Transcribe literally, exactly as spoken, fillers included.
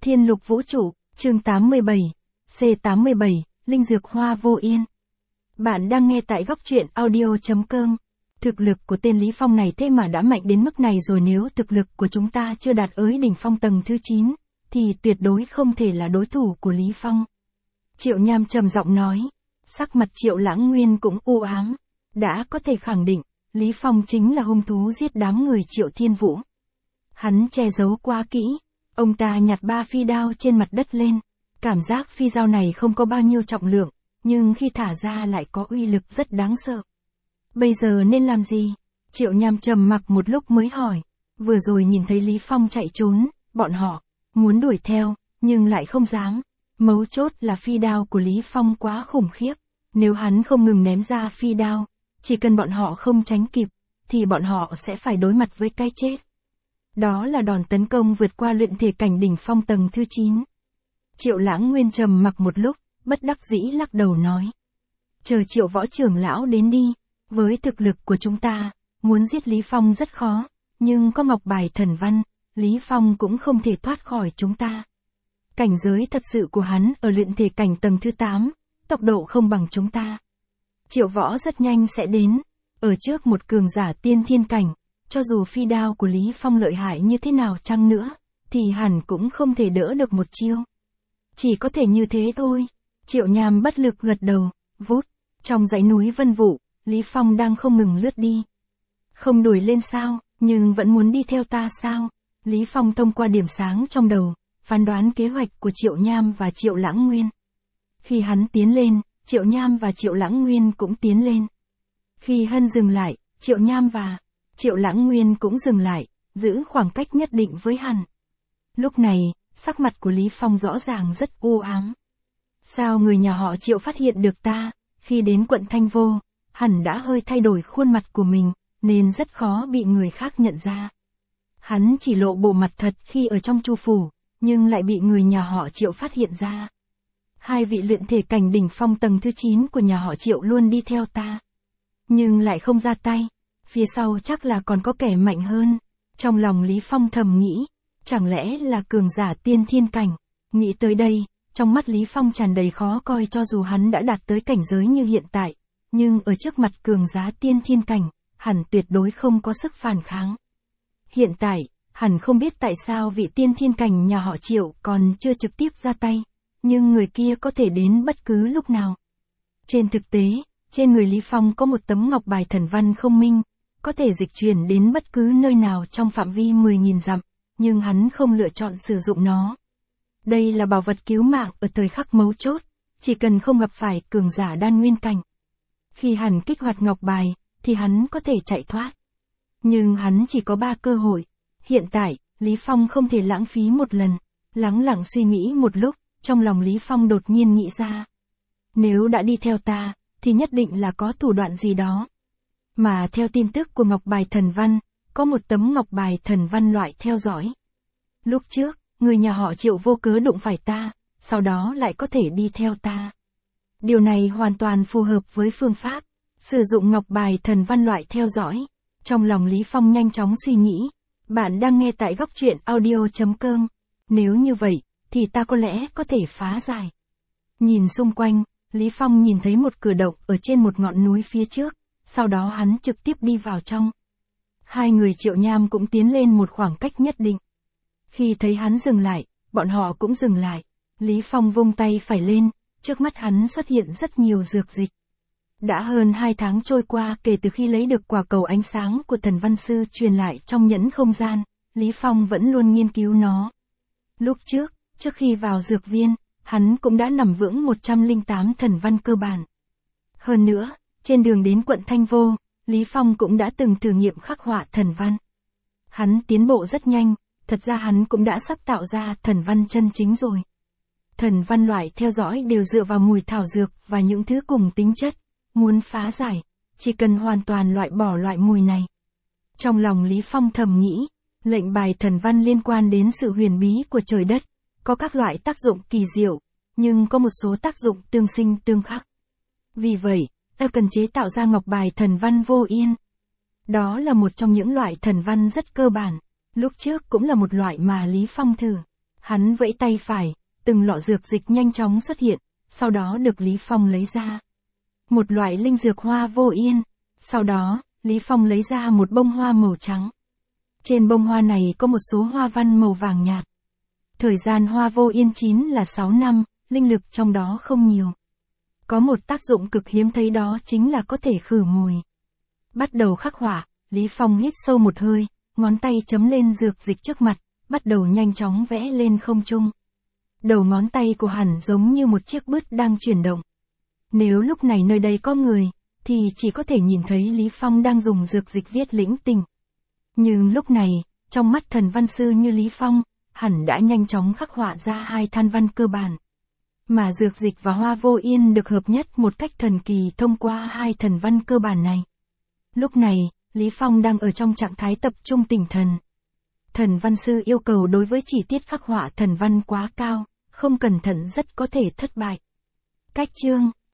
Thiên Lục Vũ Trụ, chương tám mươi bảy, C tám mươi bảy, Linh Dược Hoa Vô Yên. Bạn đang nghe tại góc truyện audio chấm com. Thực lực của tên Lý Phong này thế mà đã mạnh đến mức này rồi, nếu thực lực của chúng ta chưa đạt tới đỉnh phong tầng thứ chín, thì tuyệt đối không thể là đối thủ của Lý Phong. Triệu Nham trầm giọng nói, sắc mặt Triệu Lãng Nguyên cũng u ám, đã có thể khẳng định, Lý Phong chính là hung thú giết đám người Triệu Thiên Vũ. Hắn che giấu quá kỹ, ông ta nhặt ba phi đao trên mặt đất lên, cảm giác phi dao này không có bao nhiêu trọng lượng, nhưng khi thả ra lại có uy lực rất đáng sợ. Bây giờ nên làm gì? Triệu Nham trầm mặc một lúc mới hỏi, vừa rồi nhìn thấy Lý Phong chạy trốn, bọn họ muốn đuổi theo, nhưng lại không dám. Mấu chốt là phi đao của Lý Phong quá khủng khiếp, nếu hắn không ngừng ném ra phi đao, chỉ cần bọn họ không tránh kịp, thì bọn họ sẽ phải đối mặt với cái chết. Đó là đòn tấn công vượt qua luyện thể cảnh đỉnh phong tầng thứ chín. Triệu Lãng Nguyên trầm mặc một lúc, bất đắc dĩ lắc đầu nói. Chờ Triệu võ trưởng lão đến đi, với thực lực của chúng ta, muốn giết Lý Phong rất khó, nhưng có ngọc bài thần văn, Lý Phong cũng không thể thoát khỏi chúng ta. Cảnh giới thật sự của hắn ở luyện thể cảnh tầng thứ tám, tốc độ không bằng chúng ta. Triệu võ rất nhanh sẽ đến, ở trước một cường giả tiên thiên cảnh, cho dù phi đao của Lý Phong lợi hại như thế nào chăng nữa, thì hẳn cũng không thể đỡ được một chiêu. Chỉ có thể như thế thôi. Triệu Nham bất lực gật đầu, vút, trong dãy núi vân vụ, Lý Phong đang không ngừng lướt đi. Không đuổi lên sao, nhưng vẫn muốn đi theo ta sao? Lý Phong thông qua điểm sáng trong đầu, phán đoán kế hoạch của Triệu Nham và Triệu Lãng Nguyên. Khi hắn tiến lên, Triệu Nham và Triệu Lãng Nguyên cũng tiến lên. Khi Hân dừng lại, Triệu Nham và Triệu Lãng Nguyên cũng dừng lại, giữ khoảng cách nhất định với hắn. Lúc này, sắc mặt của Lý Phong rõ ràng rất u ám. Sao người nhà họ Triệu phát hiện được ta? Khi đến quận Thanh Vô, hẳn đã hơi thay đổi khuôn mặt của mình, nên rất khó bị người khác nhận ra. Hắn chỉ lộ bộ mặt thật khi ở trong Chu phủ, nhưng lại bị người nhà họ Triệu phát hiện ra. Hai vị luyện thể cảnh đỉnh phong tầng thứ chín của nhà họ Triệu luôn đi theo ta, nhưng lại không ra tay. Phía sau chắc là còn có kẻ mạnh hơn. Trong lòng Lý Phong thầm nghĩ, chẳng lẽ là cường giả tiên thiên cảnh. Nghĩ tới đây, trong mắt Lý Phong tràn đầy khó coi, cho dù hắn đã đạt tới cảnh giới như hiện tại, nhưng ở trước mặt cường giả tiên thiên cảnh, hẳn tuyệt đối không có sức phản kháng. Hiện tại, hẳn không biết tại sao vị tiên thiên cảnh nhà họ Triệu còn chưa trực tiếp ra tay, nhưng người kia có thể đến bất cứ lúc nào. Trên thực tế, trên người Lý Phong có một tấm ngọc bài thần văn không minh, có thể dịch chuyển đến bất cứ nơi nào trong phạm vi mười nghìn dặm, nhưng hắn không lựa chọn sử dụng nó. Đây là bảo vật cứu mạng ở thời khắc mấu chốt, chỉ cần không gặp phải cường giả đan nguyên cảnh. Khi hắn kích hoạt ngọc bài, thì hắn có thể chạy thoát. Nhưng hắn chỉ có ba cơ hội. Hiện tại, Lý Phong không thể lãng phí một lần. Lắng lặng suy nghĩ một lúc, trong lòng Lý Phong đột nhiên nghĩ ra. Nếu đã đi theo ta, thì nhất định là có thủ đoạn gì đó. Mà theo tin tức của ngọc bài thần văn, có một tấm ngọc bài thần văn loại theo dõi. Lúc trước, người nhà họ Triệu vô cớ đụng phải ta, sau đó lại có thể đi theo ta. Điều này hoàn toàn phù hợp với phương pháp sử dụng ngọc bài thần văn loại theo dõi. Trong lòng Lý Phong nhanh chóng suy nghĩ. Bạn đang nghe tại góc truyện audio chấm com. Nếu như vậy, thì ta có lẽ có thể phá giải. Nhìn xung quanh, Lý Phong nhìn thấy một cửa động ở trên một ngọn núi phía trước. Sau đó hắn trực tiếp đi vào trong. Hai người Triệu Nham cũng tiến lên một khoảng cách nhất định. Khi thấy hắn dừng lại, bọn họ cũng dừng lại. Lý Phong vung tay phải lên, trước mắt hắn xuất hiện rất nhiều dược dịch. Đã hơn hai tháng trôi qua kể từ khi lấy được quả cầu ánh sáng của thần văn sư truyền lại trong nhẫn không gian, Lý Phong vẫn luôn nghiên cứu nó. Lúc trước, trước khi vào dược viên, hắn cũng đã nắm vững một trăm lẻ tám thần văn cơ bản. Hơn nữa, trên đường đến quận Thanh Vô, Lý Phong cũng đã từng thử nghiệm khắc họa thần văn. Hắn tiến bộ rất nhanh, thật ra hắn cũng đã sắp tạo ra thần văn chân chính rồi. Thần văn loại theo dõi đều dựa vào mùi thảo dược và những thứ cùng tính chất. Muốn phá giải, chỉ cần hoàn toàn loại bỏ loại mùi này. Trong lòng Lý Phong thầm nghĩ, lệnh bài thần văn liên quan đến sự huyền bí của trời đất, có các loại tác dụng kỳ diệu, nhưng có một số tác dụng tương sinh tương khắc. Vì vậy, ta cần chế tạo ra ngọc bài thần văn vô yên. Đó là một trong những loại thần văn rất cơ bản, lúc trước cũng là một loại mà Lý Phong thử. Hắn vẫy tay phải, từng lọ dược dịch nhanh chóng xuất hiện, sau đó được Lý Phong lấy ra. Một loại linh dược hoa vô yên. Sau đó, Lý Phong lấy ra một bông hoa màu trắng. Trên bông hoa này có một số hoa văn màu vàng nhạt. Thời gian hoa vô yên chín là sáu năm, linh lực trong đó không nhiều. Có một tác dụng cực hiếm thấy đó chính là có thể khử mùi. Bắt đầu khắc họa, Lý Phong hít sâu một hơi, ngón tay chấm lên dược dịch trước mặt, bắt đầu nhanh chóng vẽ lên không trung. Đầu ngón tay của hắn giống như một chiếc bút đang chuyển động. Nếu lúc này nơi đây có người, thì chỉ có thể nhìn thấy Lý Phong đang dùng dược dịch viết lĩnh tình. Nhưng lúc này, trong mắt thần văn sư như Lý Phong, hẳn đã nhanh chóng khắc họa ra hai than văn cơ bản. Mà dược dịch và hoa vô yên được hợp nhất một cách thần kỳ thông qua hai thần văn cơ bản này. Lúc này, Lý Phong đang ở trong trạng thái tập trung tinh thần. Thần văn sư yêu cầu đối với chi tiết khắc họa thần văn quá cao, không cẩn thận rất có thể thất bại. Cách chương